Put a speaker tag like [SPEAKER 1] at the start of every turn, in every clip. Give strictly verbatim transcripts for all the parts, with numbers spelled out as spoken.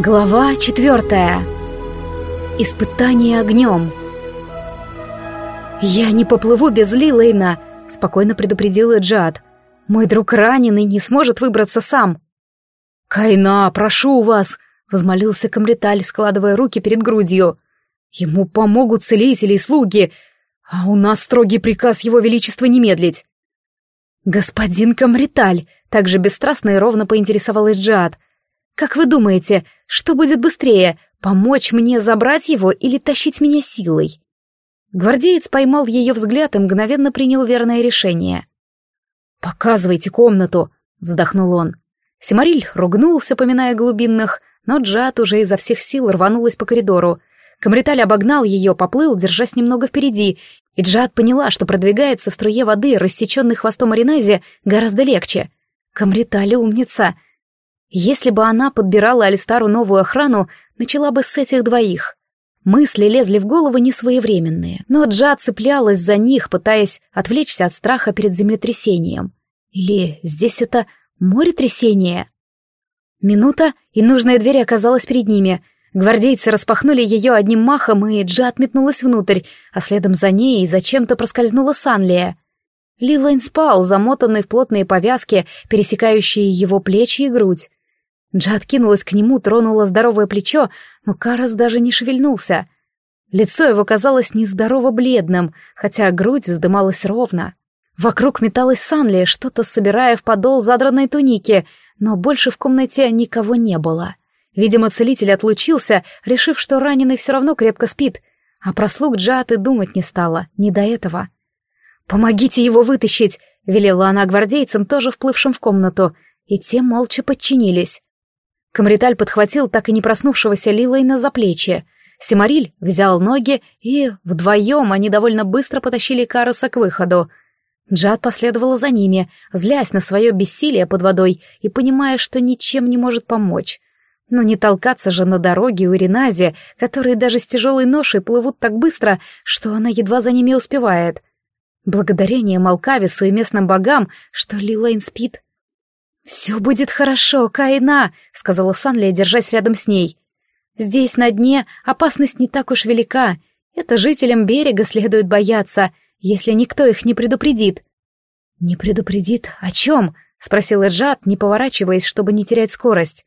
[SPEAKER 1] Глава четвертая. Испытание огнем. «Я не поплыву без Лилейна», — спокойно предупредила Джад. «Мой друг ранен и не сможет выбраться сам». «Кайна, прошу вас», — возмолился Камриталь, складывая руки перед грудью. «Ему помогут целители и слуги, а у нас строгий приказ его величества не медлить». «Господин Камриталь», — также бесстрастно и ровно поинтересовалась Джад, «как вы думаете, что будет быстрее, помочь мне забрать его или тащить меня силой?» Гвардеец поймал ее взгляд и мгновенно принял верное решение. «Показывайте комнату», — вздохнул он. Симариль ругнулся, поминая глубинных, но Джад уже изо всех сил рванулась по коридору. Камриталь обогнал ее, поплыл, держась немного впереди, и Джад поняла, что продвигается в струе воды, рассеченной хвостом Аринази, гораздо легче. Камриталь умница. Если бы она подбирала Алистару новую охрану, начала бы с этих двоих. Мысли лезли в голову несвоевременные, но Джад цеплялась за них, пытаясь отвлечься от страха перед землетрясением. Или здесь это моретрясение? Минута, и нужная дверь оказалась перед ними. Гвардейцы распахнули ее одним махом, и Джад метнулась внутрь, а следом за ней зачем-то проскользнула Санлия. Лилейн спал, замотанный в плотные повязки, пересекающие его плечи и грудь. Джад кинулась к нему, тронула здоровое плечо, но Карас даже не шевельнулся. Лицо его казалось нездорово бледным, хотя грудь вздымалась ровно. Вокруг металась Санлия, что-то собирая в подол задранной туники, но больше в комнате никого не было. Видимо, целитель отлучился, решив, что раненый все равно крепко спит, а про слуг Джад и думать не стала, не до этого. «Помогите его вытащить!» — велела она гвардейцам, тоже вплывшим в комнату, и те молча подчинились. Камриталь подхватил так и не проснувшегося Лилейна за плечи. Симариль взял ноги, и вдвоем они довольно быстро потащили Караса к выходу. Джад последовала за ними, злясь на свое бессилие под водой и понимая, что ничем не может помочь. Но не толкаться же на дороге у Иринази, которые даже с тяжелой ношей плывут так быстро, что она едва за ними успевает. Благодарение Малкавису и местным богам, что Лилейн спит. «Все будет хорошо, Кайна», — сказала Санлия, держась рядом с ней. «Здесь, на дне, опасность не так уж велика. Это жителям берега следует бояться, если никто их не предупредит». «Не предупредит? О чем?» — спросила Джад, не поворачиваясь, чтобы не терять скорость.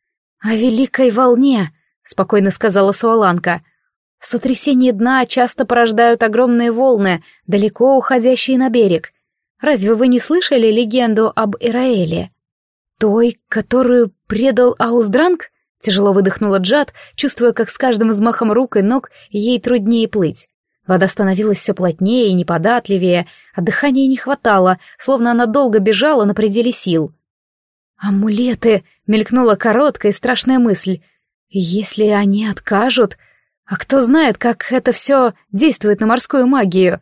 [SPEAKER 1] «О великой волне», — спокойно сказала Суаланка. «Сотрясения дна часто порождают огромные волны, далеко уходящие на берег. Разве вы не слышали легенду об Ираэле? Той, которую предал Ауздранг?» — тяжело выдохнула Джад, чувствуя, как с каждым взмахом рук и ног ей труднее плыть. Вода становилась все плотнее и неподатливее, а дыхания не хватало, словно она долго бежала на пределе сил. «Амулеты!» — мелькнула короткая и страшная мысль. «Если они откажут... А кто знает, как это все действует на морскую магию?»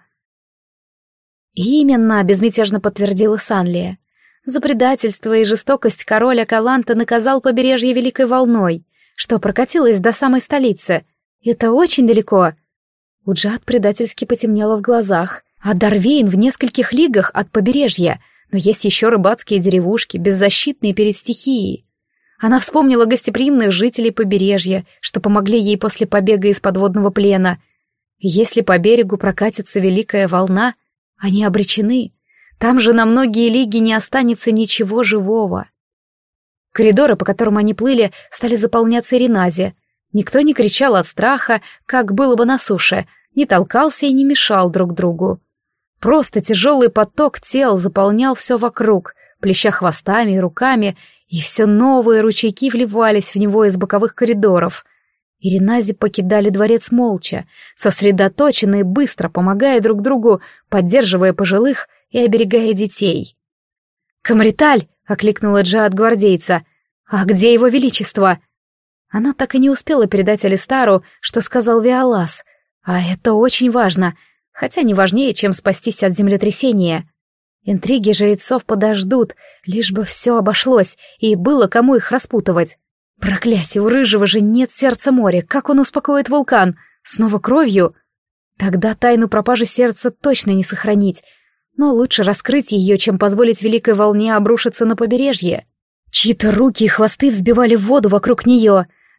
[SPEAKER 1] «Именно», — безмятежно подтвердила Санлия. «За предательство и жестокость король Акаланта наказал побережье Великой волной, что прокатилось до самой столицы. Это очень далеко». У Джад предательски потемнело в глазах. А Дарвейн в нескольких лигах от побережья, но есть еще рыбацкие деревушки, беззащитные перед стихией. Она вспомнила гостеприимных жителей побережья, что помогли ей после побега из подводного плена. Если по берегу прокатится великая волна, они обречены. Там же на многие лиги не останется ничего живого. Коридоры, по которым они плыли, стали заполняться Иринази. Никто не кричал от страха, как было бы на суше, не толкался и не мешал друг другу. Просто тяжелый поток тел заполнял все вокруг, плеща хвостами и руками, и все новые ручейки вливались в него из боковых коридоров. Иринази покидали дворец молча, сосредоточенно и быстро помогая друг другу, поддерживая пожилых и оберегая детей. «Камриталь!» — окликнула Джад гвардейца. «А где его величество?» Она так и не успела передать Алистару, что сказал Виолас, а это очень важно, хотя не важнее, чем спастись от землетрясения. Интриги жрецов подождут, лишь бы все обошлось, и было кому их распутывать. Проклятие, у Рыжего же нет сердца моря, как он успокоит вулкан? Снова кровью? Тогда тайну пропажи сердца точно не сохранить, но лучше раскрыть ее, чем позволить великой волне обрушиться на побережье. Чьи-то руки и хвосты взбивали в воду вокруг нее.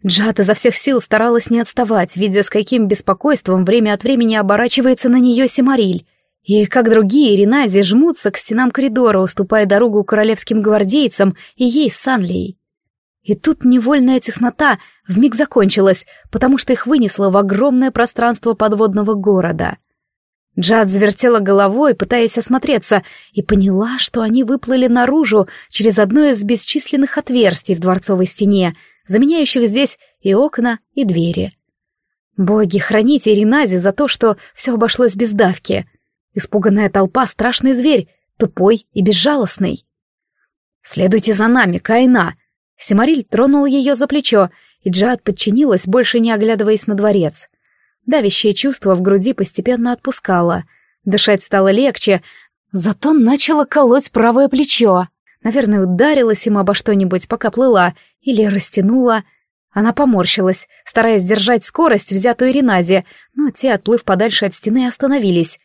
[SPEAKER 1] Джад изо всех сил старалась не отставать, видя, с каким беспокойством время от времени оборачивается на нее Симариль. И, как другие, Ренази жмутся к стенам коридора, уступая дорогу королевским гвардейцам и ей с Санлией. И тут невольная теснота вмиг закончилась, потому что их вынесло в огромное пространство подводного города. Джад завертела головой, пытаясь осмотреться, и поняла, что они выплыли наружу через одно из бесчисленных отверстий в дворцовой стене, заменяющих здесь и окна, и двери. Боги, храните Ренази за то, что все обошлось без давки. Испуганная толпа — страшный зверь, тупой и безжалостный. «Следуйте за нами, Кайна!» Симариль тронул ее за плечо, и Джад подчинилась, больше не оглядываясь на дворец. Давящее чувство в груди постепенно отпускало. Дышать стало легче, зато начало колоть правое плечо. Наверное, ударилась им обо что-нибудь, пока плыла, или растянула. Она поморщилась, стараясь держать скорость, взятую Ренази, но те, отплыв подальше от стены, остановились.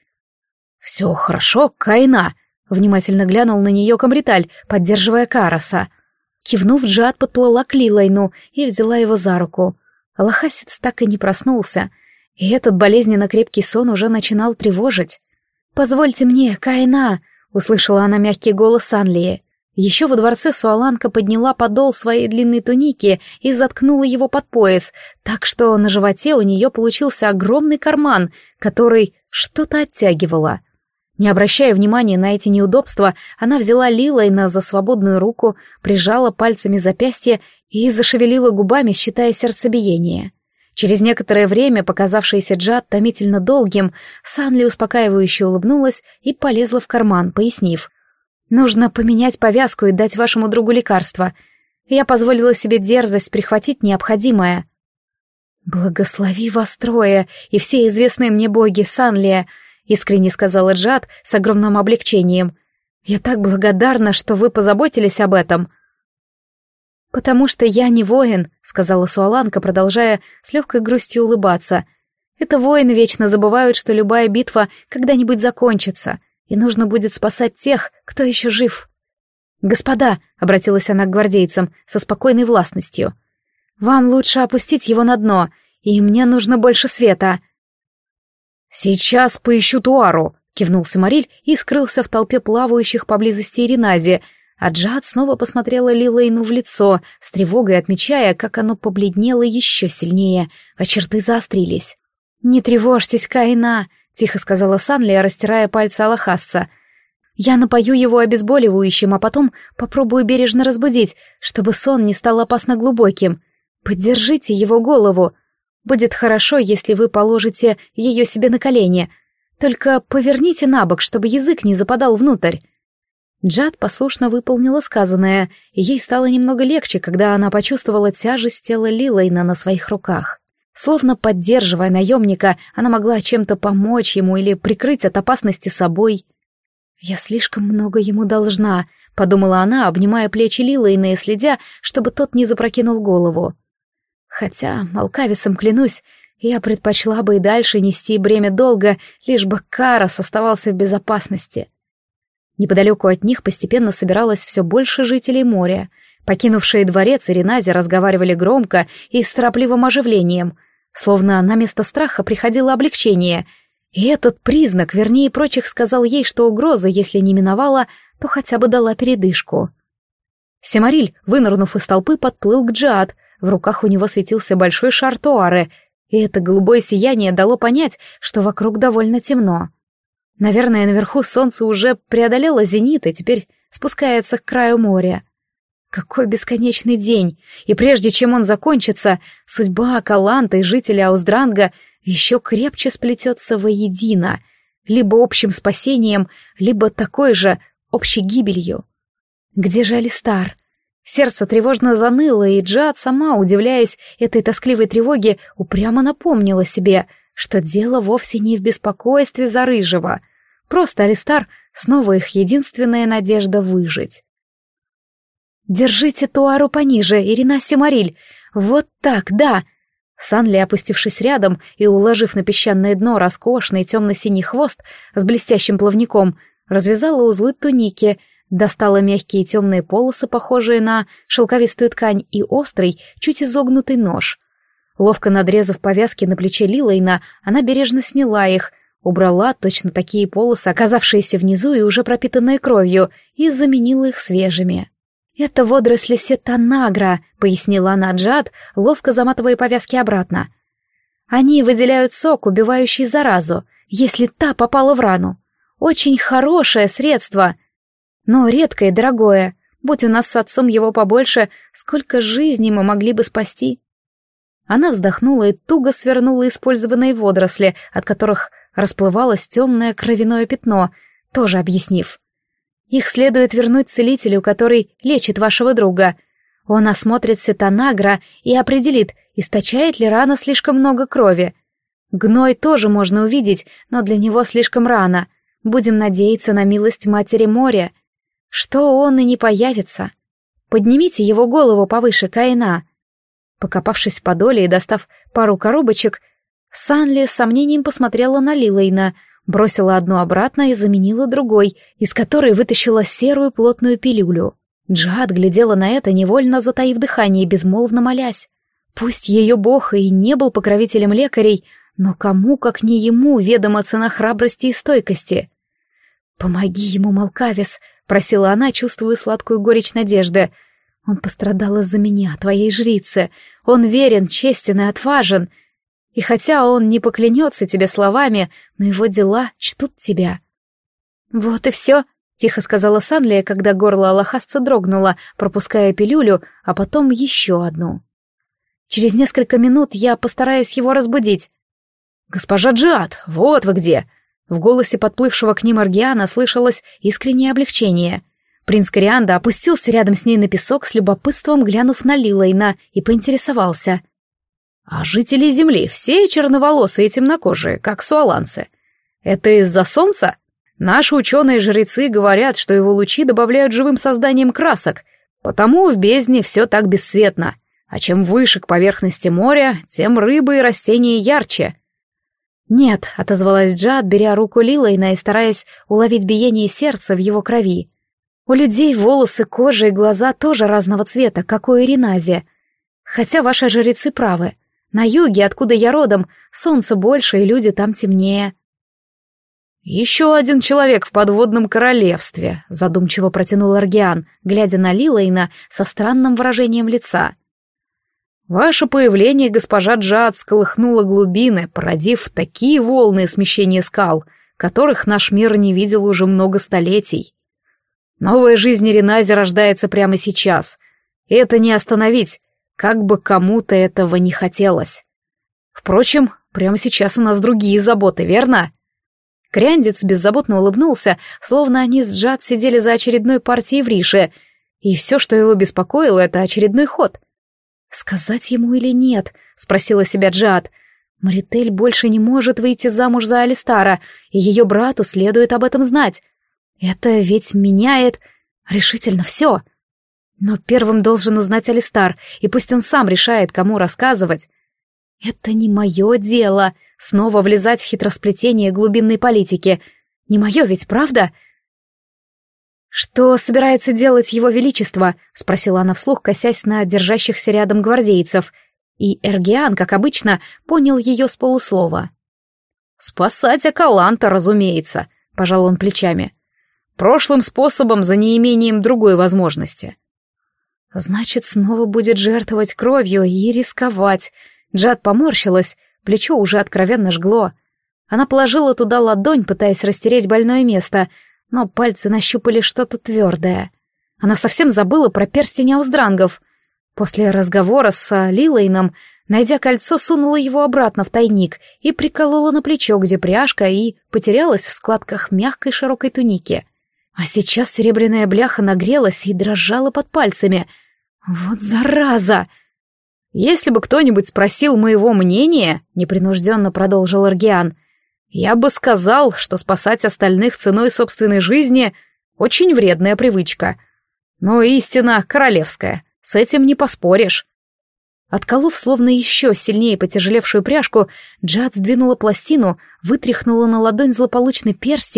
[SPEAKER 1] «Все хорошо, Кайна», — внимательно глянул на нее Камриталь, поддерживая Караса. Кивнув, Джад подплыла к Лилайну и взяла его за руку. Лохасец так и не проснулся, и этот болезненно крепкий сон уже начинал тревожить. «Позвольте мне, Кайна», — услышала она мягкий голос Санлии. Еще во дворце Суаланка подняла подол своей длинной туники и заткнула его под пояс, так что на животе у нее получился огромный карман, который что-то оттягивало. Не обращая внимания на эти неудобства, она взяла Лилайна за свободную руку, прижала пальцами запястье и зашевелила губами, считая сердцебиение. Через некоторое время, показавшееся Джад томительно долгим, Санли успокаивающе улыбнулась и полезла в карман, пояснив: «Нужно поменять повязку и дать вашему другу лекарство. Я позволила себе дерзость прихватить необходимое». «Благослови вас трое и все известные мне боги, Санлия», — искренне сказала Джад с огромным облегчением. «Я так благодарна, что вы позаботились об этом». «Потому что я не воин», — сказала Суаланка, продолжая с легкой грустью улыбаться. «Это воины вечно забывают, что любая битва когда-нибудь закончится, и нужно будет спасать тех, кто еще жив». «Господа», — обратилась она к гвардейцам со спокойной властностью, — «вам лучше опустить его на дно, и мне нужно больше света». «Сейчас поищу Туару», — кивнул Симариль и скрылся в толпе плавающих поблизости Ренази, а Джад снова посмотрела Лилайну в лицо, с тревогой отмечая, как оно побледнело еще сильнее, а черты заострились. «Не тревожьтесь, Кайна», — тихо сказала Санлия, растирая пальцы алахасца. «Я напою его обезболивающим, а потом попробую бережно разбудить, чтобы сон не стал опасно глубоким. Поддержите его голову. Будет хорошо, если вы положите ее себе на колени. Только поверните на бок, чтобы язык не западал внутрь». Джад послушно выполнила сказанное, и ей стало немного легче, когда она почувствовала тяжесть тела Лилайна на своих руках. Словно поддерживая наемника, она могла чем-то помочь ему или прикрыть от опасности собой. «Я слишком много ему должна», — подумала она, обнимая плечи Лилайна и следя, чтобы тот не запрокинул голову. Хотя, молкависом клянусь, я предпочла бы и дальше нести бремя долга, лишь бы Карас оставался в безопасности. Неподалеку от них постепенно собиралось все больше жителей моря. Покинувшие дворец и Ренази разговаривали громко и с торопливым оживлением, словно на место страха приходило облегчение, и этот признак, вернее прочих, сказал ей, что угроза, если не миновала, то хотя бы дала передышку. Симариль, вынырнув из толпы, подплыл к Джад. В руках у него светился большой шар Туары, и это голубое сияние дало понять, что вокруг довольно темно. Наверное, наверху солнце уже преодолело зенит и теперь спускается к краю моря. Какой бесконечный день! И прежде чем он закончится, судьба Каланта и жителей Ауздранга еще крепче сплетется воедино, либо общим спасением, либо такой же общей гибелью. Где же Алистар? Сердце тревожно заныло, и Джад, сама удивляясь этой тоскливой тревоге, упрямо напомнила себе, что дело вовсе не в беспокойстве за Рыжего. Просто Алистар снова их единственная надежда выжить. «Держите Туару пониже, Ирина Симариль. Вот так, да!» Санли, опустившись рядом и уложив на песчаное дно роскошный темно-синий хвост с блестящим плавником, развязала узлы туники, достала мягкие темные полосы, похожие на шелковистую ткань, и острый, чуть изогнутый нож. Ловко надрезав повязки на плече Лилейна, она бережно сняла их, убрала точно такие полосы, оказавшиеся внизу и уже пропитанные кровью, и заменила их свежими. «Это водоросли сетанагра», — пояснила она Джад, ловко заматывая повязки обратно. «Они выделяют сок, убивающий заразу, если та попала в рану. Очень хорошее средство, но редкое и дорогое. Будь у нас с отцом его побольше, сколько жизней мы могли бы спасти». Она вздохнула и туго свернула использованные водоросли, от которых расплывалось темное кровяное пятно, тоже объяснив. «Их следует вернуть целителю, который лечит вашего друга. Он осмотрит сетанагра и определит, источает ли рана слишком много крови. Гной тоже можно увидеть, но для него слишком рано. Будем надеяться на милость Матери моря, что он и не появится. Поднимите его голову повыше, Кайна». Покопавшись в подоле и достав пару коробочек, Санли с сомнением посмотрела на Лилейна, бросила одну обратно и заменила другой, из которой вытащила серую плотную пилюлю. Джад глядела на это, невольно затаив дыхание и безмолвно молясь. Пусть ее бог и не был покровителем лекарей, но кому, как не ему, ведома цена храбрости и стойкости. «Помоги ему, Малкавис», — просила она, чувствуя сладкую горечь надежды. «Он пострадал из-за меня, твоей жрицы. Он верен, честен и отважен. И хотя он не поклянется тебе словами, но его дела чтут тебя». «Вот и все», — тихо сказала Санли, когда горло алахасца дрогнуло, пропуская пилюлю, а потом еще одну. «Через несколько минут я постараюсь его разбудить». «Госпожа Джад, вот вы где!» В голосе подплывшего к ним Аргиана слышалось искреннее облегчение. Принц Корианда опустился рядом с ней на песок, с любопытством глянув на Лилейна, и поинтересовался. «А жители Земли все черноволосые и темнокожие, как суаланцы. Это из-за солнца? Наши ученые-жрецы говорят, что его лучи добавляют живым созданиям красок, потому в бездне все так бесцветно, а чем выше к поверхности моря, тем рыбы и растения ярче». «Нет», — отозвалась Джад, беря руку Лилейна и стараясь уловить биение сердца в его крови. «У людей волосы, кожа и глаза тоже разного цвета, как у Иринази. Хотя ваши жрецы правы. На юге, откуда я родом, солнце больше, и люди там темнее». «Еще один человек в подводном королевстве», — задумчиво протянул Аргиан, глядя на Лилейна со странным выражением лица. «Ваше появление, госпожа Джад, сколыхнуло глубины, породив такие волны смещения скал, которых наш мир не видел уже много столетий. Новая жизнь Иринази рождается прямо сейчас, и это не остановить, как бы кому-то этого не хотелось. Впрочем, прямо сейчас у нас другие заботы, верно?» Кряндец беззаботно улыбнулся, словно они с Джад сидели за очередной партией в Рише, и все, что его беспокоило, это очередной ход. «Сказать ему или нет?» — спросила себя Джад. «Маритель больше не может выйти замуж за Алистара, и ее брату следует об этом знать. Это ведь меняет решительно все. Но первым должен узнать Алистар, и пусть он сам решает, кому рассказывать. Это не мое дело — снова влезать в хитросплетение глубинной политики. Не мое ведь, правда?» «Что собирается делать его величество?» — спросила она вслух, косясь на держащихся рядом гвардейцев. И Эргиан, как обычно, понял ее с полуслова. «Спасать Акаланта, разумеется», — пожал он плечами. «Прошлым способом за неимением другой возможности». «Значит, снова будет жертвовать кровью и рисковать». Джад поморщилась, плечо уже откровенно жгло. Она положила туда ладонь, пытаясь растереть больное место, но пальцы нащупали что-то твердое. Она совсем забыла про перстень ауздрангов. После разговора с Лилейном, найдя кольцо, сунула его обратно в тайник и приколола на плечо, где пряжка, и потерялась в складках мягкой широкой туники. А сейчас серебряная бляха нагрелась и дрожала под пальцами. Вот зараза! «Если бы кто-нибудь спросил моего мнения, — непринужденно продолжил Аргиан, — я бы сказал, что спасать остальных ценой собственной жизни — очень вредная привычка. Но истина королевская, с этим не поспоришь». Отколов словно еще сильнее потяжелевшую пряжку, Джад сдвинула пластину, вытряхнула на ладонь злополучный перстень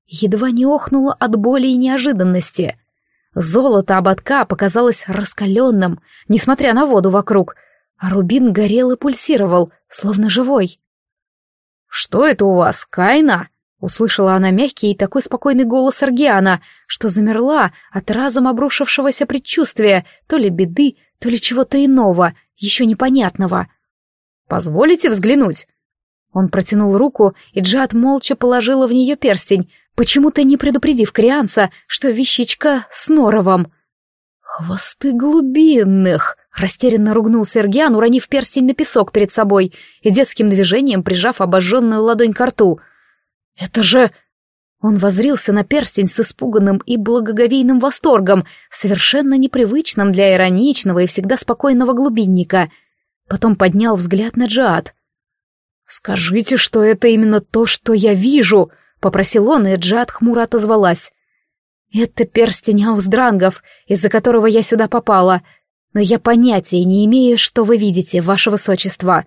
[SPEAKER 1] едва не охнула от боли и неожиданности. Золото ободка показалось раскаленным, несмотря на воду вокруг, а рубин горел и пульсировал, словно живой. «Что это у вас, Кайна?» — услышала она мягкий и такой спокойный голос Эргиана, что замерла от разом обрушившегося предчувствия то ли беды, то ли чего-то иного, еще непонятного. «Позволите взглянуть?» Он протянул руку, и Джад молча положила в нее перстень, почему-то не предупредив Крианца, что вещичка с норовом. «Хвосты глубинных!» — растерянно ругнулся Эргиан, уронив перстень на песок перед собой и детским движением прижав обожженную ладонь к рту. «Это же...» Он воззрился на перстень с испуганным и благоговейным восторгом, совершенно непривычным для ироничного и всегда спокойного глубинника. Потом поднял взгляд на Джад. «Скажите, что это именно то, что я вижу!» — попросил он, и Джад хмуро отозвалась. «Это перстень ауздрангов, из-за которого я сюда попала, но я понятия не имею, что вы видите, ваше высочество».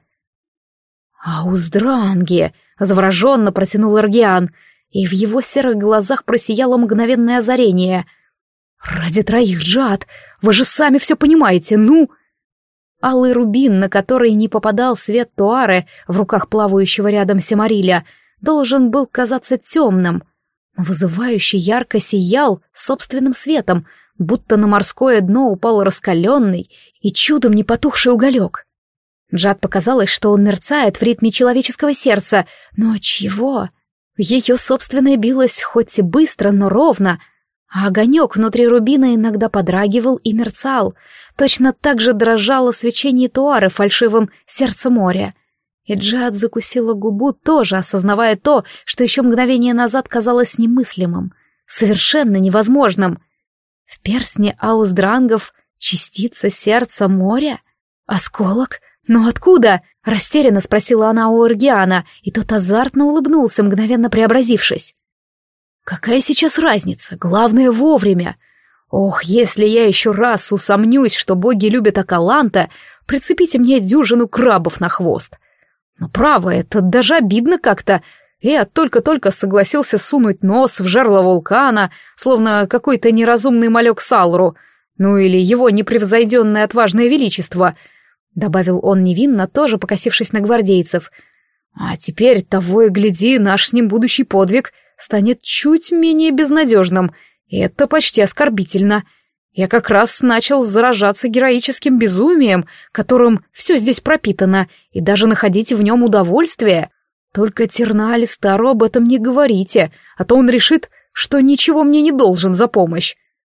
[SPEAKER 1] «Ауздранги!» — завороженно протянул Эргиан, и в его серых глазах просияло мгновенное озарение. «Ради троих, Джад, вы же сами все понимаете, ну...» Алый рубин, на который не попадал свет Туары в руках плавающего рядом Семариля, должен был казаться темным, но вызывающе ярко сиял собственным светом, будто на морское дно упал раскаленный и чудом не потухший уголек. Джад показалось, что он мерцает в ритме человеческого сердца, но чего? Ее собственное билось хоть и быстро, но ровно, а огонек внутри рубина иногда подрагивал и мерцал, точно так же дрожало свечение Туары фальшивым сердце моря. И Джад закусила губу, тоже осознавая то, что еще мгновение назад казалось немыслимым, совершенно невозможным. В перстне ауздрангов частица сердца моря? Осколок? Но откуда? Растерянно спросила она у Эргиана, и тот азартно улыбнулся, мгновенно преобразившись. Какая сейчас разница? Главное, вовремя. Ох, если я еще раз усомнюсь, что боги любят Акаланта, прицепите мне дюжину крабов на хвост. Но право, это даже обидно как-то. Я только-только согласился сунуть нос в жерло вулкана, словно какой-то неразумный малек Салру, ну или его непревзойденное отважное величество, добавил он невинно, тоже покосившись на гвардейцев. А теперь, того и гляди, наш с ним будущий подвиг станет чуть менее безнадежным, и это почти оскорбительно. Я как раз начал заражаться героическим безумием, которым все здесь пропитано, и даже находить в нем удовольствие. Только Терна Алистару об этом не говорите, а то он решит, что ничего мне не должен за помощь.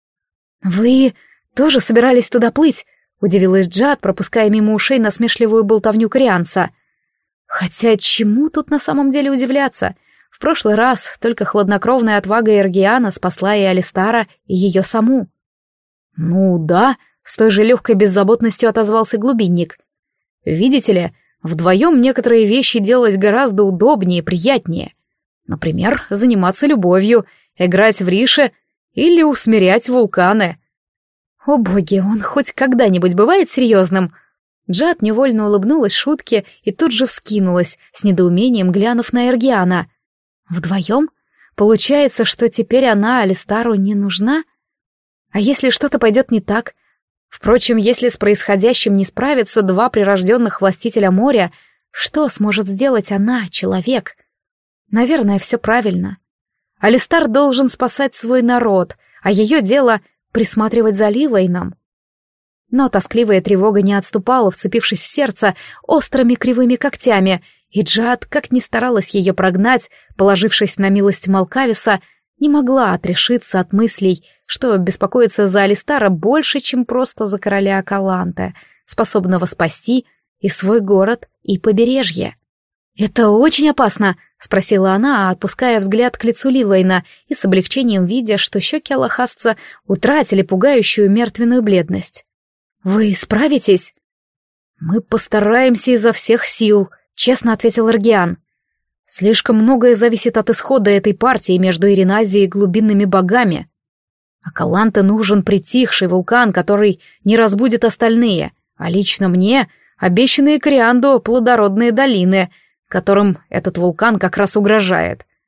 [SPEAKER 1] «Вы тоже собирались туда плыть?» — удивилась Джад, пропуская мимо ушей насмешливую болтовню Крианца. «Хотя чему тут на самом деле удивляться? В прошлый раз только хладнокровная отвага Эргиана спасла и Алистара, и ее саму». «Ну да», — с той же легкой беззаботностью отозвался глубинник. «Видите ли, вдвоем некоторые вещи делать гораздо удобнее и приятнее. Например, заниматься любовью, играть в рише или усмирять вулканы». «О боги, он хоть когда-нибудь бывает серьезным?» Джад невольно улыбнулась шутке и тут же вскинулась, с недоумением глянув на Эргиана. «Вдвоем? Получается, что теперь она Алистару не нужна? А если что-то пойдет не так? Впрочем, если с происходящим не справятся два прирожденных властителя моря, что сможет сделать она, человек? Наверное, все правильно. Алистар должен спасать свой народ, а ее дело — присматривать за Лилейном». Но тоскливая тревога не отступала, вцепившись в сердце острыми кривыми когтями, и Джад, как ни старалась ее прогнать, положившись на милость Малкависа, не могла отрешиться от мыслей, что беспокоиться за Алистара больше, чем просто за короля Акаланта, способного спасти и свой город, и побережье. «Это очень опасно», — спросила она, отпуская взгляд к лицу Лилейна и с облегчением видя, что щеки алахасца утратили пугающую мертвенную бледность. «Вы справитесь?» «Мы постараемся изо всех сил», — честно ответил Эргиан. «Слишком многое зависит от исхода этой партии между Ириназией и глубинными богами. Акаланте нужен притихший вулкан, который не разбудит остальные, а лично мне обещанные Корианду плодородные долины, которым этот вулкан как раз угрожает.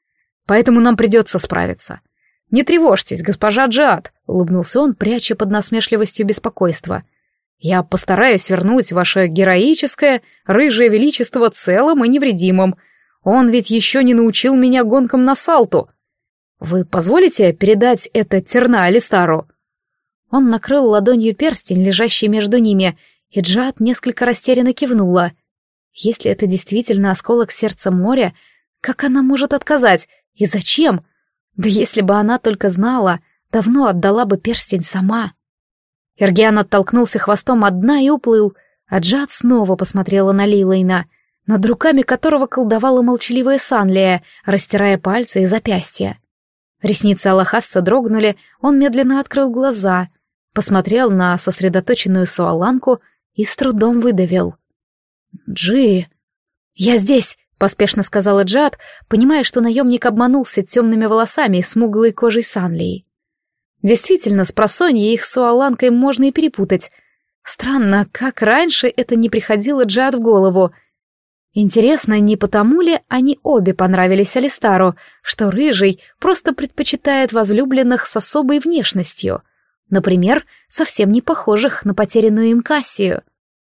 [SPEAKER 2] поэтому нам придется справиться. Не тревожьтесь, госпожа Джиад, улыбнулся он, пряча под насмешливостью беспокойство. Я постараюсь вернуть ваше героическое, рыжее величество целым и невредимым. Он ведь еще не научил меня гонкам на салту. Вы позволите передать это Терна Алистару?» Он накрыл ладонью перстень, лежащий между ними, и Джиад несколько растерянно кивнула. Если это действительно осколок сердца моря, как она может отказать? И зачем? Да если бы она только знала, давно отдала бы перстень сама. Эргиан оттолкнулся хвостом от дна и уплыл, а Джиад снова посмотрела на Лилейна, над руками которого колдовала молчаливая Санлия, растирая пальцы и запястья. Ресницы алахасца дрогнули, он медленно открыл глаза, посмотрел на сосредоточенную суаланку и с трудом выдавил. «Джи...» «Я здесь», — поспешно сказала Джиад, понимая, что наемник обманулся темными волосами и смуглой кожей Санлии. Действительно, с просонья их с суаланкой можно и перепутать. Странно, как раньше это не приходило Джиад в голову. Интересно, не потому ли они обе понравились Алистару, что Рыжий просто предпочитает возлюбленных с особой внешностью, например, совсем не похожих на потерянную им Кассию.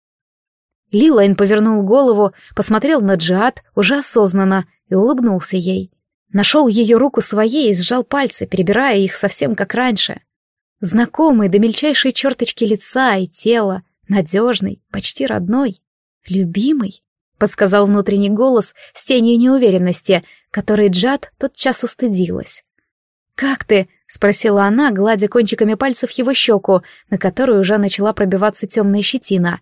[SPEAKER 2] Лилайн повернул голову, посмотрел на Джиад уже осознанно и улыбнулся ей. Нашел ее руку своей и сжал пальцы, перебирая их совсем как раньше. Знакомый до мельчайшей черточки лица и тела, надежный, почти родной, любимый, подсказал внутренний голос с тенью неуверенности, которой Джиад тотчас устыдилась. «Как ты?» — спросила она, гладя кончиками пальцев его щеку, на которую уже начала пробиваться темная щетина.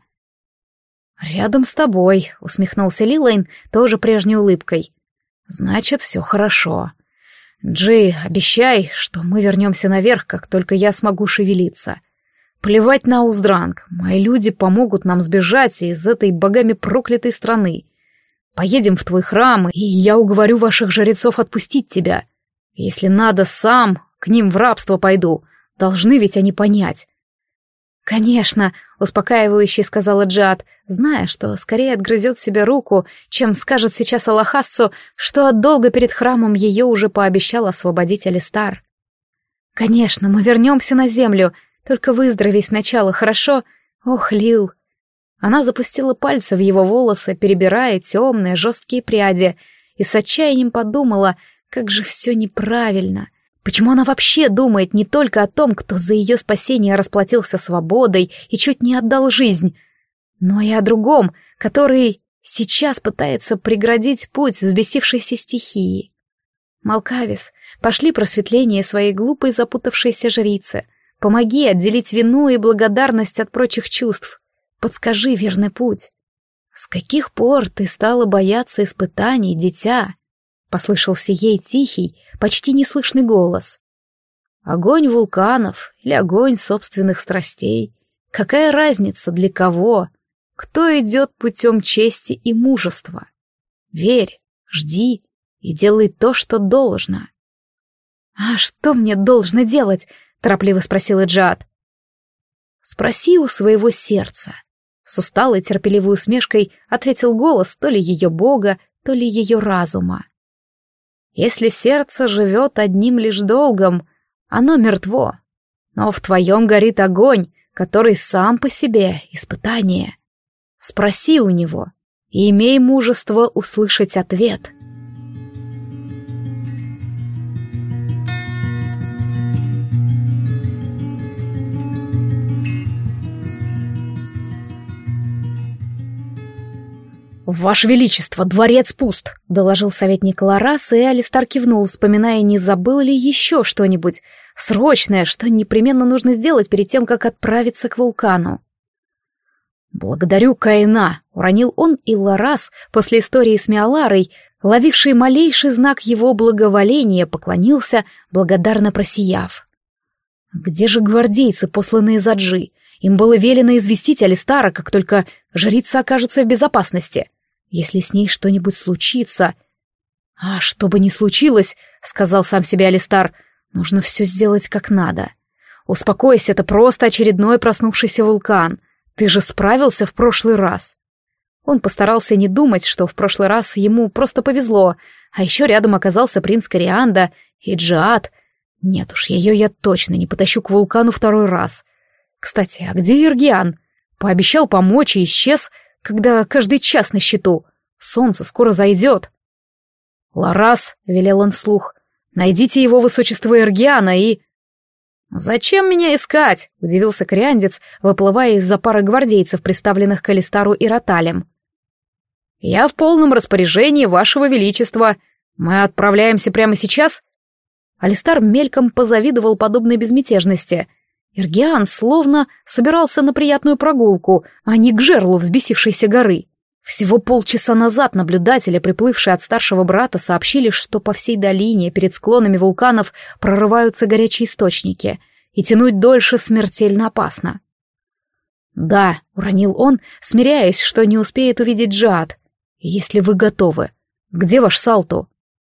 [SPEAKER 2] «Рядом с тобой», — усмехнулся Лилайн, тоже прежней улыбкой. «Значит, все хорошо. Джи, обещай, что мы вернемся наверх, как только я смогу шевелиться. Плевать на Уздранг, мои люди помогут нам сбежать из этой богами проклятой страны. Поедем в твой храм, и я уговорю ваших жрецов отпустить тебя. Если надо, сам к ним в рабство пойду. Должны ведь они понять». «Конечно», — успокаивающе сказала Джиад, зная, что скорее отгрызет себе руку, чем скажет сейчас Алахасцу, что от долга перед храмом ее уже пообещал освободить Алистар. «Конечно, мы вернемся на землю, только выздорови сначала, хорошо? Ох, Лил». Она запустила пальцы в его волосы, перебирая темные жесткие пряди, и с отчаянием подумала, как же все неправильно. Почему она вообще думает не только о том, кто за ее спасение расплатился свободой и чуть не отдал жизнь, но и о другом, который сейчас пытается преградить путь взбесившейся стихии? Малкавис, пошли просветление своей глупой запутавшейся жрицы. Помоги отделить вину и благодарность от прочих чувств. Подскажи верный путь. С каких пор ты стала бояться испытаний, дитя? Послышался ей тихий, почти неслышный голос. Огонь вулканов или огонь собственных страстей. Какая разница для кого? Кто идет путем чести и мужества? Верь, жди и делай то, что должно. «А что мне должно делать?» — торопливо спросила Джиад. «Спроси у своего сердца». С усталой терпеливой усмешкой ответил голос то ли ее бога, то ли ее разума. Если сердце живет одним лишь долгом, оно мертво. Но в твоем горит огонь, который сам по себе испытание. Спроси у него и имей мужество услышать ответ. «Ваше Величество, дворец пуст», — доложил советник Ларас, и Алистар кивнул, вспоминая, не забыл ли еще что-нибудь срочное, что непременно нужно сделать перед тем, как отправиться к вулкану. «Благодарю Каина», — уронил он, и Ларас, после истории с Миаларой, ловивший малейший знак его благоволения, поклонился, благодарно просияв. «Где же гвардейцы, посланные за Джи? Им было велено известить Алистара, как только жрица окажется в безопасности. Если с ней что-нибудь случится...» «А что бы ни случилось, — сказал сам себе Алистар, — нужно все сделать как надо. Успокойся, это просто очередной проснувшийся вулкан. Ты же справился в прошлый раз». Он постарался не думать, что в прошлый раз ему просто повезло.
[SPEAKER 1] а еще рядом оказался принц Корианда и Джиад. Нет уж, ее я точно не потащу к вулкану второй раз. Кстати, а где Иргиан? Пообещал помочь и исчез, когда каждый час на счету. Солнце скоро зайдет. «Ларас», — велел он вслух, — «найдите его высочество Иргиана и...» «Зачем меня искать?» — удивился кориандец, выплывая из-за пары гвардейцев, приставленных к Алистару и Роталем. «Я в полном распоряжении вашего величества. Мы отправляемся прямо сейчас?» Алистар мельком позавидовал подобной безмятежности. Иргиан словно собирался на приятную прогулку, а не к жерлу взбесившейся горы. Всего полчаса назад наблюдатели, приплывшие от старшего брата, сообщили, что по всей долине перед склонами вулканов прорываются горячие источники, и тянуть дольше смертельно опасно. «Да», — уронил он, смиряясь, что не успеет увидеть Джиад. «Если вы готовы. Где ваш Салту?»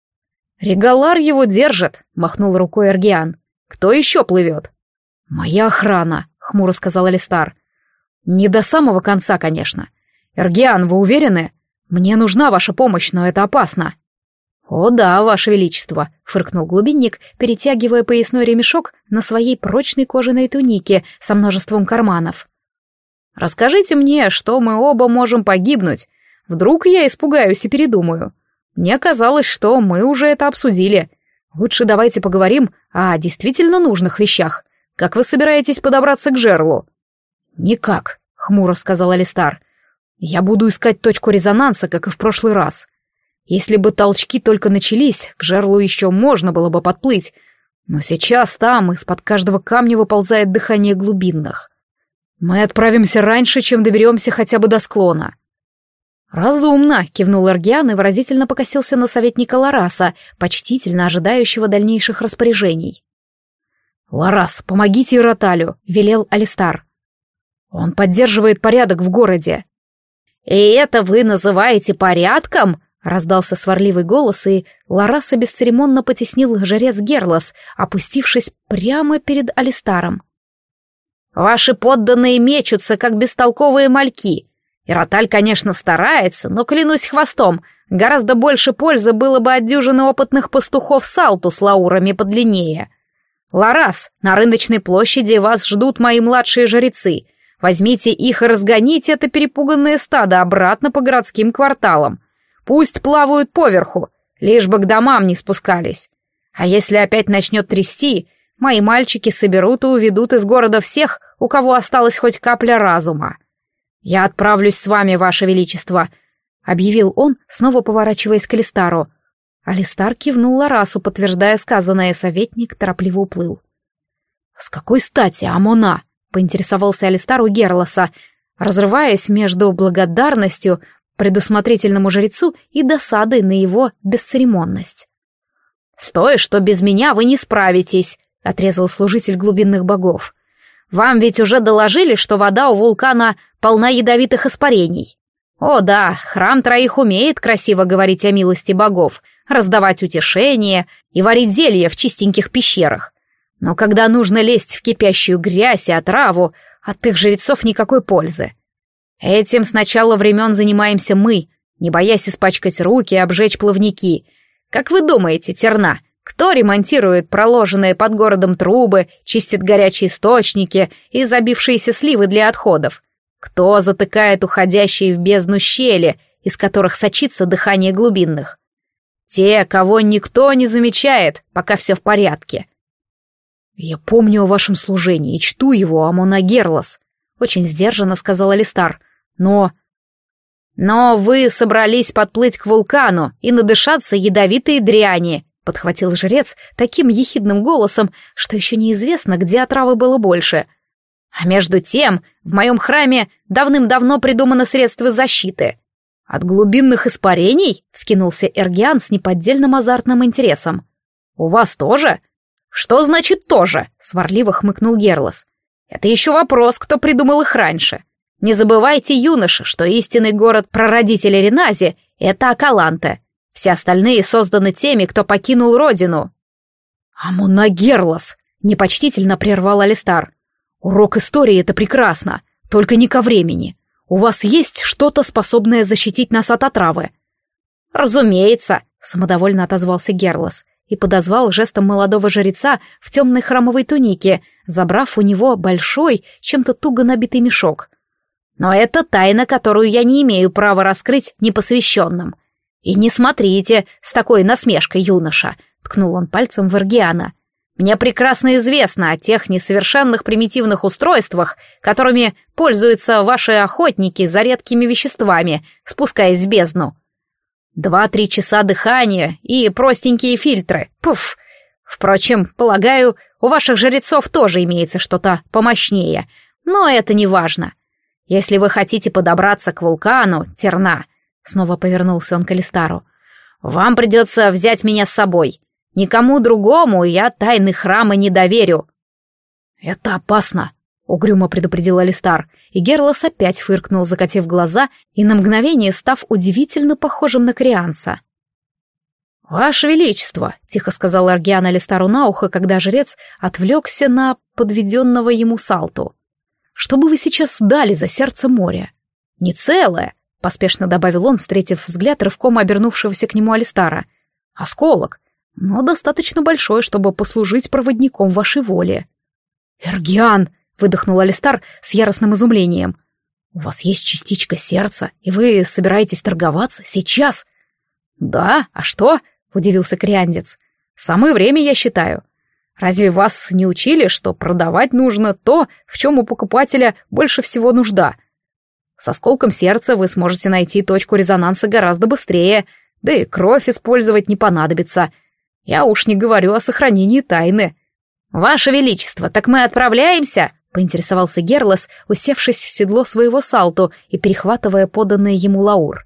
[SPEAKER 1] «Регалар его держит», — махнул рукой Эргиан. «Кто еще плывет?» «Моя охрана», — хмуро сказал Алистар. «Не до самого конца, конечно. Эргиан, вы уверены? Мне нужна ваша помощь, но это опасно». «О да, ваше величество», — фыркнул глубинник, перетягивая поясной ремешок на своей прочной кожаной тунике со множеством карманов. «Расскажите мне, что мы оба можем погибнуть. Вдруг я испугаюсь и передумаю. Мне казалось, что мы уже это обсудили. Лучше давайте поговорим о действительно нужных вещах. Как вы собираетесь подобраться к жерлу?» «Никак», — хмуро сказал Алистар. «Я буду искать точку резонанса, как и в прошлый раз. Если бы толчки только начались, к жерлу еще можно было бы подплыть, но сейчас там из-под каждого камня выползает дыхание глубинных. Мы отправимся раньше, чем доберемся хотя бы до склона». «Разумно», — кивнул Эргиан и выразительно покосился на советника Лараса, почтительно ожидающего дальнейших распоряжений. «Ларас, помогите Роталю», — велел Алистар. «Он поддерживает порядок в городе». «И это вы называете порядком?» — раздался сварливый голос, и Лараса бесцеремонно потеснил жрец Герлас, опустившись прямо перед Алистаром. «Ваши подданные мечутся, как бестолковые мальки. И Роталь, конечно, старается, но, клянусь хвостом, гораздо больше пользы было бы от дюжины опытных пастухов Салту с лаурами подлиннее. Ларас, на рыночной площади вас ждут мои младшие жрецы. Возьмите их и разгоните это перепуганное стадо обратно по городским кварталам. Пусть плавают поверху, лишь бы к домам не спускались. А если опять начнет трясти, мои мальчики соберут и уведут из города всех, у кого осталась хоть капля разума. Я отправлюсь с вами, ваше величество», — объявил он, снова поворачиваясь к Алистару. Алистар кивнул Ларасу, подтверждая сказанное, советник торопливо уплыл. «С какой стати, Амона?» — поинтересовался Алистар у Герласа, разрываясь между благодарностью предусмотрительному жрецу и досадой на его бесцеремонность. «С той, что без меня вы не справитесь», — отрезал служитель глубинных богов. «Вам ведь уже доложили, что вода у вулкана полна ядовитых испарений. О да, храм троих умеет красиво говорить о милости богов, раздавать утешение и варить зелья в чистеньких пещерах. Но когда нужно лезть в кипящую грязь и отраву, от их жрецов никакой пользы. Этим с начала времен занимаемся мы, не боясь испачкать руки и обжечь плавники. Как вы думаете, Терна, кто ремонтирует проложенные под городом трубы, чистит горячие источники и забившиеся сливы для отходов? Кто затыкает уходящие в бездну щели, из которых сочится дыхание глубинных? Те, кого никто не замечает, пока все в порядке. «Я помню о вашем служении и чту его, Амона Герлас», — очень сдержанно сказал Алистар. «Но...» «Но вы собрались подплыть к вулкану и надышаться ядовитой дряни», — подхватил жрец таким ехидным голосом, что еще неизвестно, где отравы было больше. «А между тем, в моем храме давным-давно придумано средство защиты». «От глубинных испарений?» — вскинулся Эргиан с неподдельным азартным интересом. «У вас тоже?» «Что значит «тоже»?» — сварливо хмыкнул Герлас. «Это еще вопрос, кто придумал их раньше. Не забывайте, юноша, что истинный город прародителя Ренази — это Акаланте. Все остальные созданы теми, кто покинул родину». «Амона Герлас!» — непочтительно прервал Алистар. «Урок истории — это прекрасно, только не ко времени. У вас есть что-то, способное защитить нас от отравы?» «Разумеется», — самодовольно отозвался Герлос и подозвал жестом молодого жреца в темной храмовой тунике, забрав у него большой, чем-то туго набитый мешок. «Но это тайна, которую я не имею права раскрыть непосвященным. И не смотрите с такой насмешкой, юноша», — ткнул он пальцем в Эргиана. «Мне прекрасно известно о тех несовершенных примитивных устройствах, которыми пользуются ваши охотники за редкими веществами, спускаясь в бездну. Два-три часа дыхания и простенькие фильтры. Пуф! Впрочем, полагаю, у ваших жрецов тоже имеется что-то помощнее, но это не важно. Если вы хотите подобраться к вулкану Терна», — снова повернулся он к Алистару, — «вам придется взять меня с собой. Никому другому я тайны храма не доверю». «Это опасно», — угрюмо предупредил Алистар, и Герлос опять фыркнул, закатив глаза и на мгновение став удивительно похожим на корианца. «Ваше Величество», — тихо сказал Эргиан Алистару на ухо, когда жрец отвлекся на подведенного ему салту. «Что бы вы сейчас дали за сердце моря?» «Не целое», — поспешно добавил он, встретив взгляд рывком обернувшегося к нему Алистара. «Осколок, но достаточно большой, чтобы послужить проводником вашей воли». «Эргиан!» — выдохнул Алистар с яростным изумлением. «У вас есть частичка сердца, и вы собираетесь торговаться сейчас?» «Да, а что?» — удивился кориандец. «Самое время, я считаю. Разве вас не учили, что продавать нужно то, в чем у покупателя больше всего нужда? С осколком сердца вы сможете найти точку резонанса гораздо быстрее, да и кровь использовать не понадобится. Я уж не говорю о сохранении тайны». «Ваше Величество, так мы отправляемся?» — поинтересовался Герлос, усевшись в седло своего салту и перехватывая поданный ему лаур.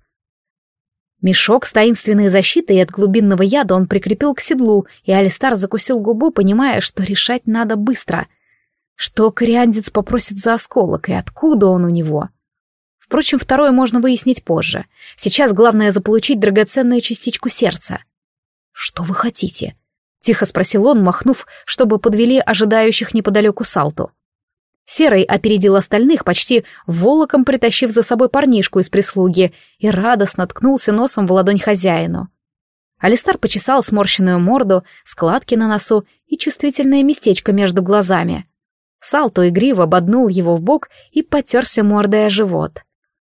[SPEAKER 1] Мешок с таинственной защитой от глубинного яда он прикрепил к седлу, и Алистар закусил губу, понимая, что решать надо быстро. Что кориандец попросит за осколок, и откуда он у него? Впрочем, второе можно выяснить позже. Сейчас главное заполучить драгоценную частичку сердца. «Что вы хотите?» — тихо спросил он, махнув, чтобы подвели ожидающих неподалеку салту. Серый опередил остальных, почти волоком притащив за собой парнишку из прислуги, и радостно ткнулся носом в ладонь хозяину. Алистар почесал сморщенную морду, складки на носу и чувствительное местечко между глазами. Салту игриво боднул его в бок и потерся мордой о живот.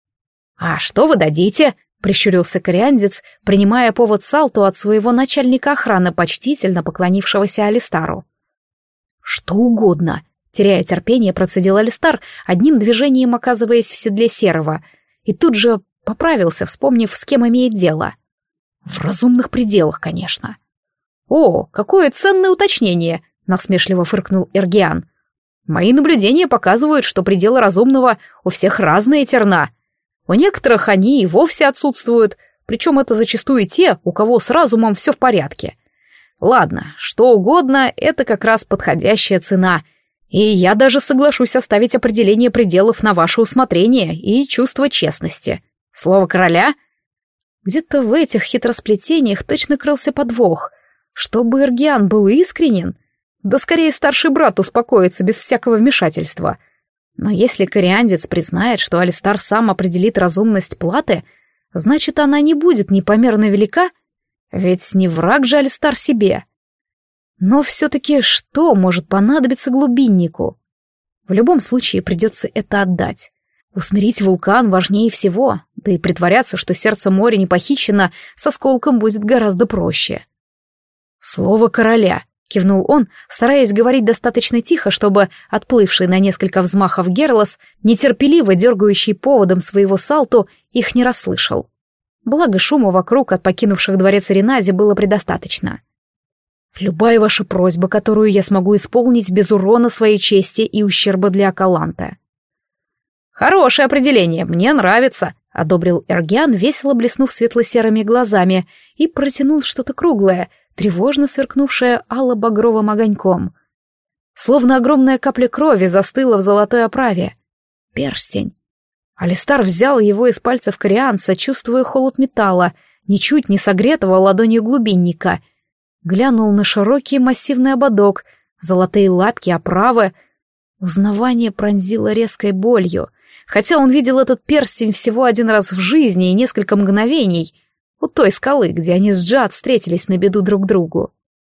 [SPEAKER 1] «А что вы дадите?» — прищурился кориандец, принимая повод Салту от своего начальника охраны, почтительно поклонившегося Алистару. «Что угодно», — теряя терпение, процедил Алистар, одним движением оказываясь в седле Серого, и тут же поправился, вспомнив, с кем имеет дело. «В разумных пределах, конечно». «О, какое ценное уточнение!» — насмешливо фыркнул Эргиан. «Мои наблюдения показывают, что пределы разумного у всех разные терна. У некоторых они и вовсе отсутствуют, причем это зачастую те, у кого с разумом все в порядке. Ладно, что угодно — это как раз подходящая цена, и я даже соглашусь оставить определение пределов на ваше усмотрение и чувство честности. Слово короля?» Где-то в этих хитросплетениях точно крылся подвох. Чтобы Эргиан был искренен, да скорее старший брат успокоится без всякого вмешательства. Но если кориандец признает, что Алистар сам определит разумность платы, значит, она не будет непомерно велика, ведь не враг же Алистар себе. Но все-таки что может понадобиться глубиннику? В любом случае придется это отдать. Усмирить вулкан важнее всего, да и притворяться, что сердце моря не похищено, с осколком будет гораздо проще. «Слово короля», — кивнул он, стараясь говорить достаточно тихо, чтобы отплывший на несколько взмахов Герлос, нетерпеливо дергающий поводом своего салту, их не расслышал. Благо шума вокруг от покинувших дворец Ренази было предостаточно. «Любая ваша просьба, которую я смогу исполнить без урона своей чести и ущерба для Акаланта». «Хорошее определение, мне нравится», — одобрил Эргиан, весело блеснув светло-серыми глазами, и протянул что-то круглое, тревожно сверкнувшее алло-багровым огоньком. Словно огромная капля крови застыла в золотой оправе. Перстень. Алистар взял его из пальцев корианца, чувствуя холод металла, ничуть не согретого ладонью глубинника. Глянул на широкий массивный ободок, золотые лапки оправы. Узнавание пронзило резкой болью. Хотя он видел этот перстень всего один раз в жизни и несколько мгновений, у той скалы, где они с Джад встретились на беду друг другу.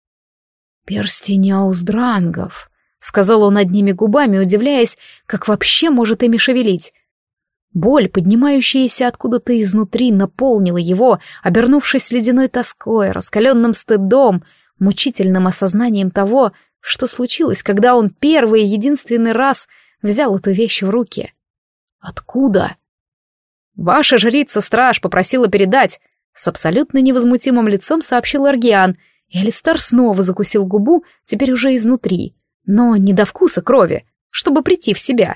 [SPEAKER 1] «Перстень ауздрангов», — сказал он одними губами, удивляясь, как вообще может ими шевелить. Боль, поднимающаяся откуда-то изнутри, наполнила его, обернувшись ледяной тоской, раскаленным стыдом, мучительным осознанием того, что случилось, когда он первый и единственный раз взял эту вещь в руки. «Откуда?» «Ваша жрица-страж попросила передать», — с абсолютно невозмутимым лицом сообщил Аргиан, и Алистар снова закусил губу, теперь уже изнутри, но не до вкуса крови, чтобы прийти в себя.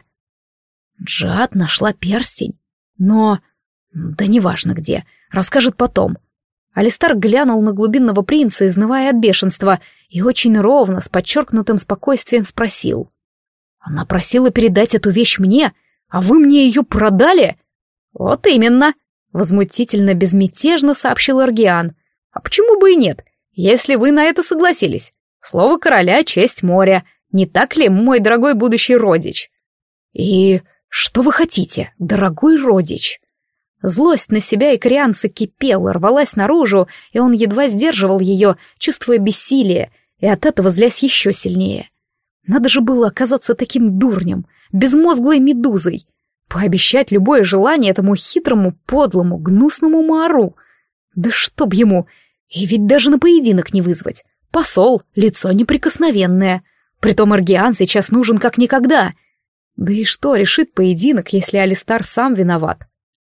[SPEAKER 1] Джад нашла перстень, но... да неважно где, расскажет потом. Алистар глянул на глубинного принца, изнывая от бешенства, и очень ровно, с подчеркнутым спокойствием спросил. «Она просила передать эту вещь мне, а вы мне ее продали?» «Вот именно», — возмутительно безмятежно сообщил Аргиан. «А почему бы и нет, если вы на это согласились? Слово короля — честь моря, не так ли, мой дорогой будущий родич?» «И что вы хотите, дорогой родич?» Злость на себя и корианца кипела, рвалась наружу, и он едва сдерживал ее, чувствуя бессилие, и от этого злясь еще сильнее. Надо же было оказаться таким дурнем, безмозглой медузой, пообещать любое желание этому хитрому, подлому, гнусному Маару. Да чтоб ему! И ведь даже на поединок не вызвать. Посол, лицо неприкосновенное. Притом Аргиан сейчас нужен как никогда. Да и что решит поединок, если Алистар сам виноват?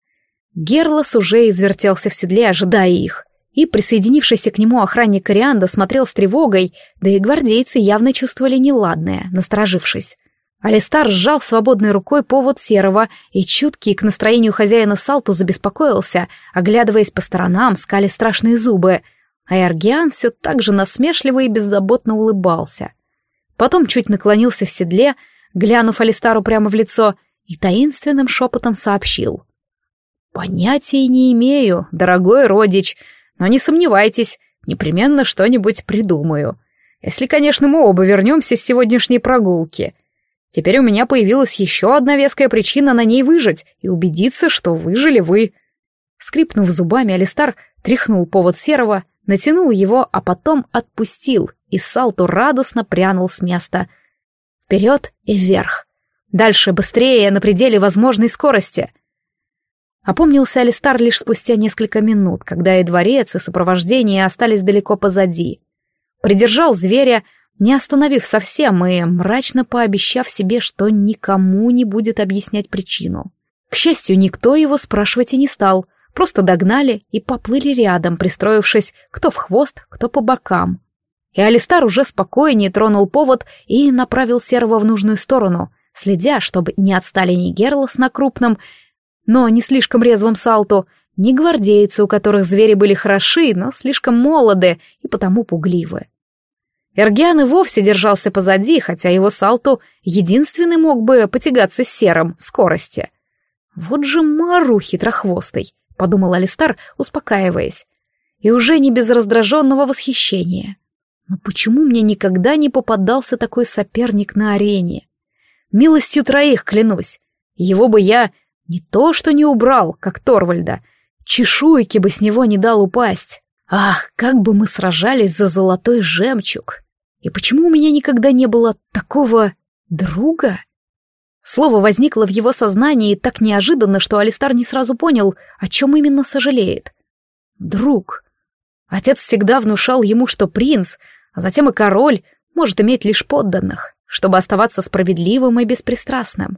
[SPEAKER 1] Герлас уже извертелся в седле, ожидая их, и присоединившийся к нему охранник Корианда смотрел с тревогой, да и гвардейцы явно чувствовали неладное, насторожившись. Алистар сжал свободной рукой повод Серого и, чуткий к настроению хозяина Салту, забеспокоился, оглядываясь по сторонам, скали страшные зубы, а Аргиан все так же насмешливо и беззаботно улыбался. Потом чуть наклонился в седле, глянув Алистару прямо в лицо, и таинственным шепотом сообщил. «Понятия не имею, дорогой родич, но не сомневайтесь, непременно что-нибудь придумаю. Если, конечно, мы оба вернемся с сегодняшней прогулки. Теперь у меня появилась еще одна веская причина на ней выжить и убедиться, что выжили вы». Скрипнув зубами, Алистар тряхнул повод Серого, натянул его, а потом отпустил, и Салту радостно прянул с места. Вперед и вверх. Дальше быстрее, на пределе возможной скорости. Опомнился Алистар лишь спустя несколько минут, когда и дворец, и сопровождение остались далеко позади. Придержал зверя, не остановив совсем и мрачно пообещав себе, что никому не будет объяснять причину. К счастью, никто его спрашивать и не стал, просто догнали и поплыли рядом, пристроившись кто в хвост, кто по бокам. И Алистар уже спокойнее тронул повод и направил Серого в нужную сторону, следя, чтобы не отстали ни Герлас на крупном, но не слишком резвом Салту, ни гвардейцы, у которых звери были хороши, но слишком молоды и потому пугливы. Эргиан и вовсе держался позади, хотя его Салту единственный мог бы потягаться с Серым в скорости. «Вот же Маару хитрохвостый», — подумал Алистар, успокаиваясь, и уже не без раздраженного восхищения. «Но почему мне никогда не попадался такой соперник на арене? Милостью троих клянусь, его бы я не то что не убрал, как Торвальда, чешуйки бы с него не дал упасть. Ах, как бы мы сражались за золотой жемчуг! И почему у меня никогда не было такого друга?» Слово возникло в его сознании так неожиданно, что Алистар не сразу понял, о чем именно сожалеет. Друг. Отец всегда внушал ему, что принц, а затем и король, может иметь лишь подданных, чтобы оставаться справедливым и беспристрастным.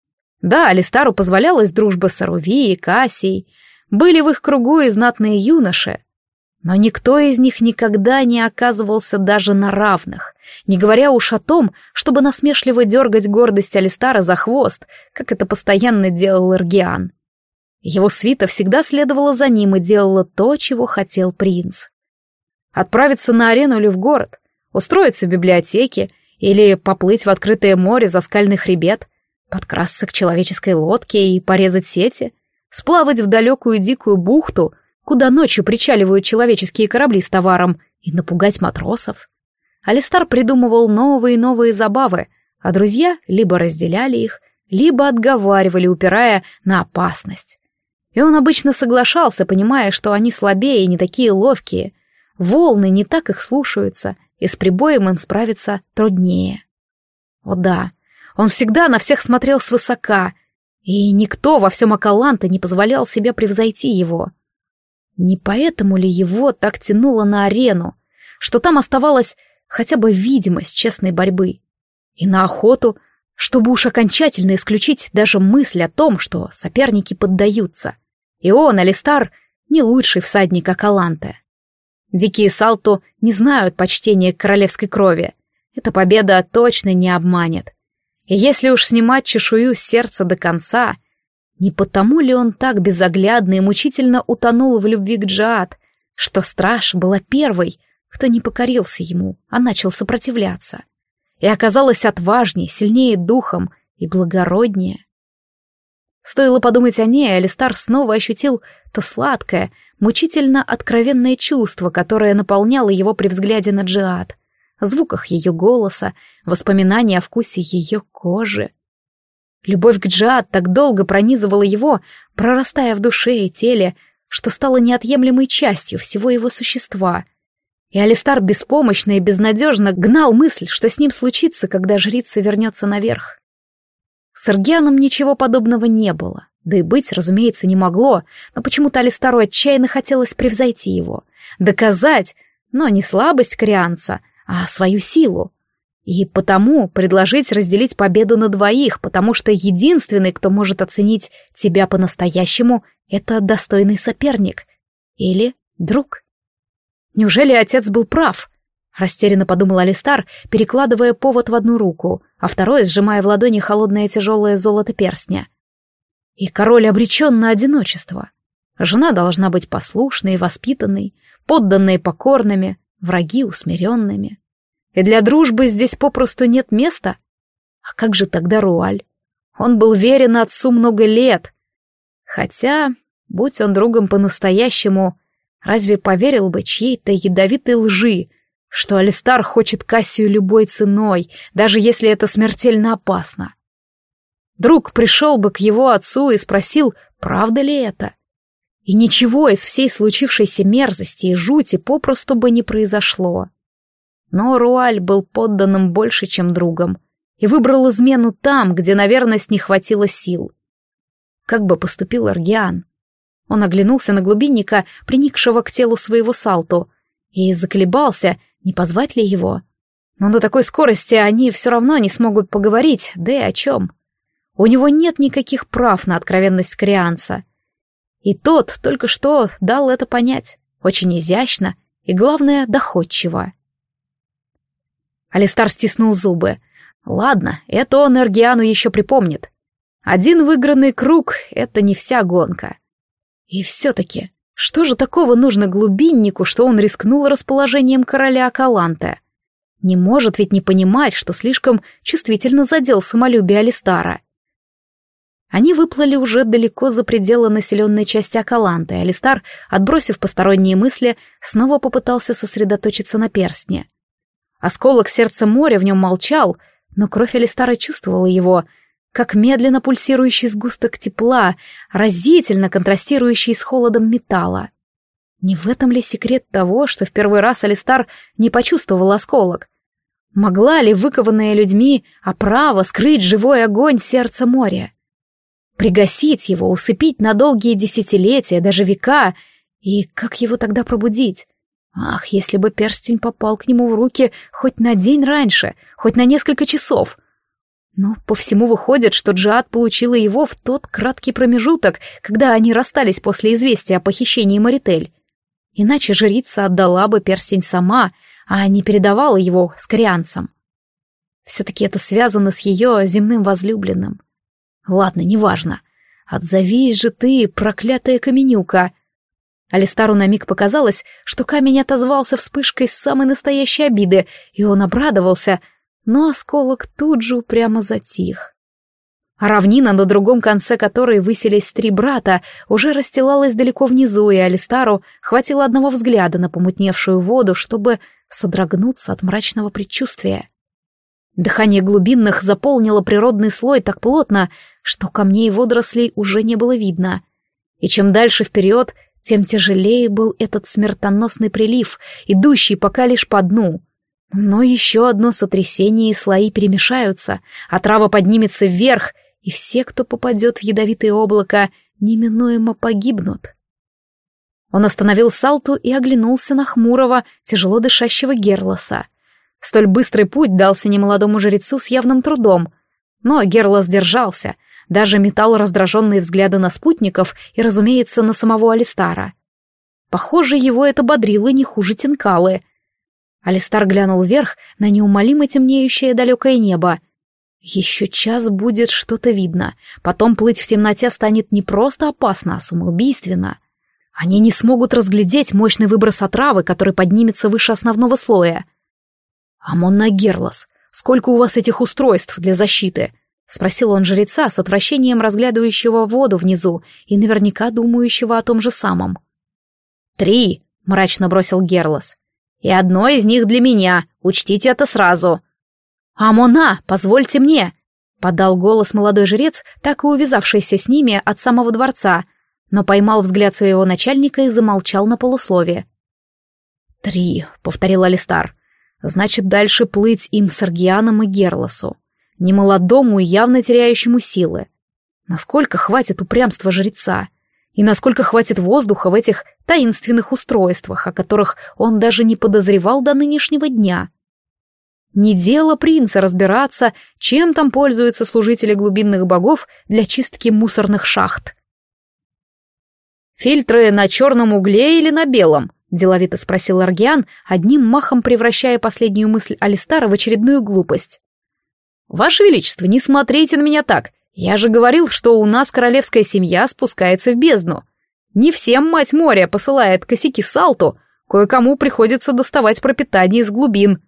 [SPEAKER 1] Да, Алистару позволялась дружба с Аруви и Кассией, были в их кругу и знатные юноши, но никто из них никогда не оказывался даже на равных, не говоря уж о том, чтобы насмешливо дергать гордость Алистара за хвост, как это постоянно делал Эргиан. Его свита всегда следовала за ним и делала то, чего хотел принц. Отправиться на арену или в город, устроиться в библиотеке или поплыть в открытое море за скальный хребет, подкрасться к человеческой лодке и порезать сети, сплавать в далекую дикую бухту, куда ночью причаливают человеческие корабли с товаром, и напугать матросов. Алистар придумывал новые и новые забавы, а друзья либо разделяли их, либо отговаривали, упирая на опасность. И он обычно соглашался, понимая, что они слабее и не такие ловкие. Волны не так их слушаются, и с прибоем им справиться труднее. О да, он всегда на всех смотрел свысока, и никто во всем Акаланте не позволял себе превзойти его. Не поэтому ли его так тянуло на арену, что там оставалась хотя бы видимость честной борьбы? И на охоту, чтобы уж окончательно исключить даже мысль о том, что соперники поддаются. И он, Алистар, не лучший всадник Акаланте. Дикие Салту не знают почтения к королевской крови. Эта победа точно не обманет. И если уж снимать чешую с сердца до конца, не потому ли он так безоглядно и мучительно утонул в любви к Джиад, что страж была первой, кто не покорился ему, а начал сопротивляться, и оказалась отважнее, сильнее духом и благороднее. Стоило подумать о ней, Алистар снова ощутил то сладкое, мучительно откровенное чувство, которое наполняло его при взгляде на Джиад, звуках ее голоса, воспоминания о вкусе ее кожи. Любовь к Джиад так долго пронизывала его, прорастая в душе и теле, что стала неотъемлемой частью всего его существа. И Алистар беспомощно и безнадежно гнал мысль, что с ним случится, когда жрица вернется наверх. С Эргианом ничего подобного не было, да и быть, разумеется, не могло, но почему-то Алистару отчаянно хотелось превзойти его, доказать, но не слабость корианца, а свою силу. И потому предложить разделить победу на двоих, потому что единственный, кто может оценить тебя по-настоящему, это достойный соперник или друг. Неужели отец был прав? Растерянно подумал Алистар, перекладывая повод в одну руку, а второй сжимая в ладони холодное тяжелое золото перстня. И король обречен на одиночество. Жена должна быть послушной и воспитанной, подданные покорными, враги усмиренными. И для дружбы здесь попросту нет места. А как же тогда Руаль? Он был верен отцу много лет. Хотя, будь он другом по-настоящему, разве поверил бы чьей-то ядовитой лжи, что Алистар хочет Кассию любой ценой, даже если это смертельно опасно? Друг пришел бы к его отцу и спросил, правда ли это? И ничего из всей случившейся мерзости и жути попросту бы не произошло. Но Руаль был подданным больше, чем другом, и выбрал измену там, где на верность не хватило сил. Как бы поступил Эргиан? Он оглянулся на глубинника, приникшего к телу своего Салту, и заколебался, не позвать ли его. Но на такой скорости они все равно не смогут поговорить, да и о чем. У него нет никаких прав на откровенность корианца. И тот только что дал это понять, очень изящно и, главное, доходчиво. Алистар стиснул зубы. Ладно, это он Эргиану еще припомнит. Один выигранный круг — это не вся гонка. И все-таки, что же такого нужно глубиннику, что он рискнул расположением короля Акаланте? Не может ведь не понимать, что слишком чувствительно задел самолюбие Алистара. Они выплыли уже далеко за пределы населенной части Акаланты, и Алистар, отбросив посторонние мысли, снова попытался сосредоточиться на перстне. Осколок сердца моря в нем молчал, но кровь Алистара чувствовала его, как медленно пульсирующий сгусток тепла, разительно контрастирующий с холодом металла. Не в этом ли секрет того, что в первый раз Алистар не почувствовал осколок? Могла ли выкованная людьми оправа скрыть живой огонь сердца моря? Пригасить его, усыпить на долгие десятилетия, даже века, и как его тогда пробудить? Ах, если бы перстень попал к нему в руки хоть на день раньше, хоть на несколько часов. Но по всему выходит, что Джиад получила его в тот краткий промежуток, когда они расстались после известия о похищении Маритель. Иначе жрица отдала бы перстень сама, а не передавала его скорианцам. Все-таки это связано с ее земным возлюбленным. Ладно, неважно. Отзовись же ты, проклятая каменюка. Алистару на миг показалось, что камень отозвался вспышкой самой настоящей обиды, и он обрадовался, но осколок тут же упрямо затих. А равнина, на другом конце которой высились три брата, уже расстилалась далеко внизу, и Алистару хватило одного взгляда на помутневшую воду, чтобы содрогнуться от мрачного предчувствия. Дыхание глубинных заполнило природный слой так плотно, что камней и водорослей уже не было видно. И чем дальше вперед, тем тяжелее был этот смертоносный прилив, идущий пока лишь по дну. Но еще одно сотрясение, и слои перемешаются, а трава поднимется вверх, и все, кто попадет в ядовитое облако, неминуемо погибнут. Он остановил Салту и оглянулся на хмурого, тяжело дышащего Герлоса. Столь быстрый путь дался немолодому жрецу с явным трудом, но Герлос держался, даже метал раздраженные взгляды на спутников и, разумеется, на самого Алистара. Похоже, его это бодрило не хуже Тинкалы. Алистар глянул вверх на неумолимо темнеющее далекое небо. Еще час будет что-то видно, потом плыть в темноте станет не просто опасно, а самоубийственно. Они не смогут разглядеть мощный выброс отравы, который поднимется выше основного слоя. «Амонна Герлос, сколько у вас этих устройств для защиты?» — спросил он жреца с отвращением разглядывающего воду внизу и наверняка думающего о том же самом. «Три», — мрачно бросил Герлос. «И одно из них для меня, учтите это сразу». «Амона, позвольте мне!» — подал голос молодой жрец, так и увязавшийся с ними от самого дворца, но поймал взгляд своего начальника и замолчал на полуслове. «Три», — повторил Алистар. «Значит, дальше плыть им с Аргианом и Герлосу, немолодому и явно теряющему силы. Насколько хватит упрямства жреца? И насколько хватит воздуха в этих таинственных устройствах, о которых он даже не подозревал до нынешнего дня? Не дело принца разбираться, чем там пользуются служители глубинных богов для чистки мусорных шахт». «Фильтры на черном угле или на белом?» — деловито спросил Аргиан, одним махом превращая последнюю мысль Алистара в очередную глупость. «Ваше Величество, не смотрите на меня так. Я же говорил, что у нас королевская семья спускается в бездну. Не всем мать моря посылает косяки Салту, кое-кому приходится доставать пропитание из глубин».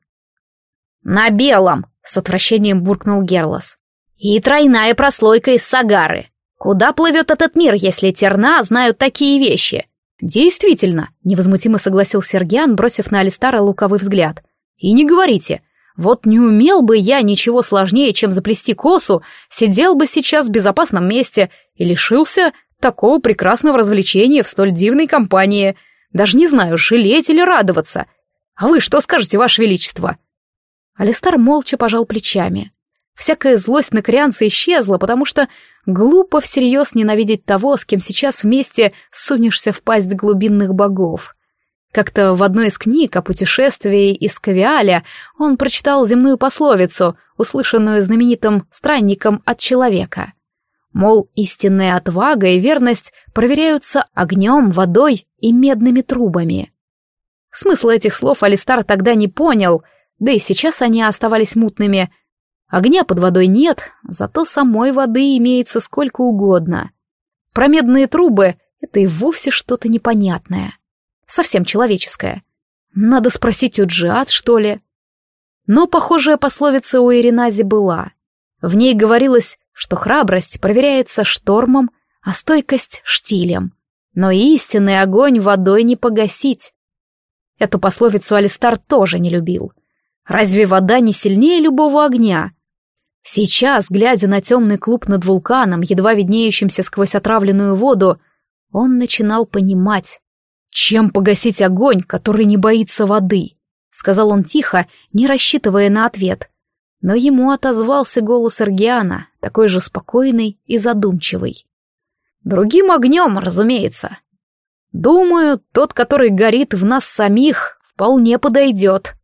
[SPEAKER 1] «На белом!» — с отвращением буркнул Герлос. «И тройная прослойка из сагары. Куда плывет этот мир, если терна знают такие вещи?» «Действительно», — невозмутимо согласился Аргиан, бросив на Алистара лукавый взгляд. «И не говорите, вот не умел бы я ничего сложнее, чем заплести косу, сидел бы сейчас в безопасном месте и лишился такого прекрасного развлечения в столь дивной компании. Даже не знаю, жалеть или радоваться. А вы что скажете, Ваше Величество?» Алистар молча пожал плечами. Всякая злость на корианца исчезла, потому что глупо всерьез ненавидеть того, с кем сейчас вместе сунешься в пасть глубинных богов. Как-то в одной из книг о путешествии из Кавиаля он прочитал земную пословицу, услышанную знаменитым странником от человека. Мол, истинная отвага и верность проверяются огнем, водой и медными трубами. Смысл этих слов Алистар тогда не понял, да и сейчас они оставались мутными. Огня под водой нет, зато самой воды имеется сколько угодно. Про медные трубы — это и вовсе что-то непонятное. Совсем человеческое. Надо спросить у Джиад, что ли. Но похожая пословица у Иринази была. В ней говорилось, что храбрость проверяется штормом, а стойкость — штилем. Но истинный огонь водой не погасить. Эту пословицу Алистар тоже не любил. Разве вода не сильнее любого огня? Сейчас, глядя на темный клуб над вулканом, едва виднеющимся сквозь отравленную воду, он начинал понимать, чем погасить огонь, который не боится воды, — сказал он тихо, не рассчитывая на ответ. Но ему отозвался голос Аргиана, такой же спокойный и задумчивый. Другим огнем, разумеется. Думаю, тот, который горит в нас самих, вполне подойдет.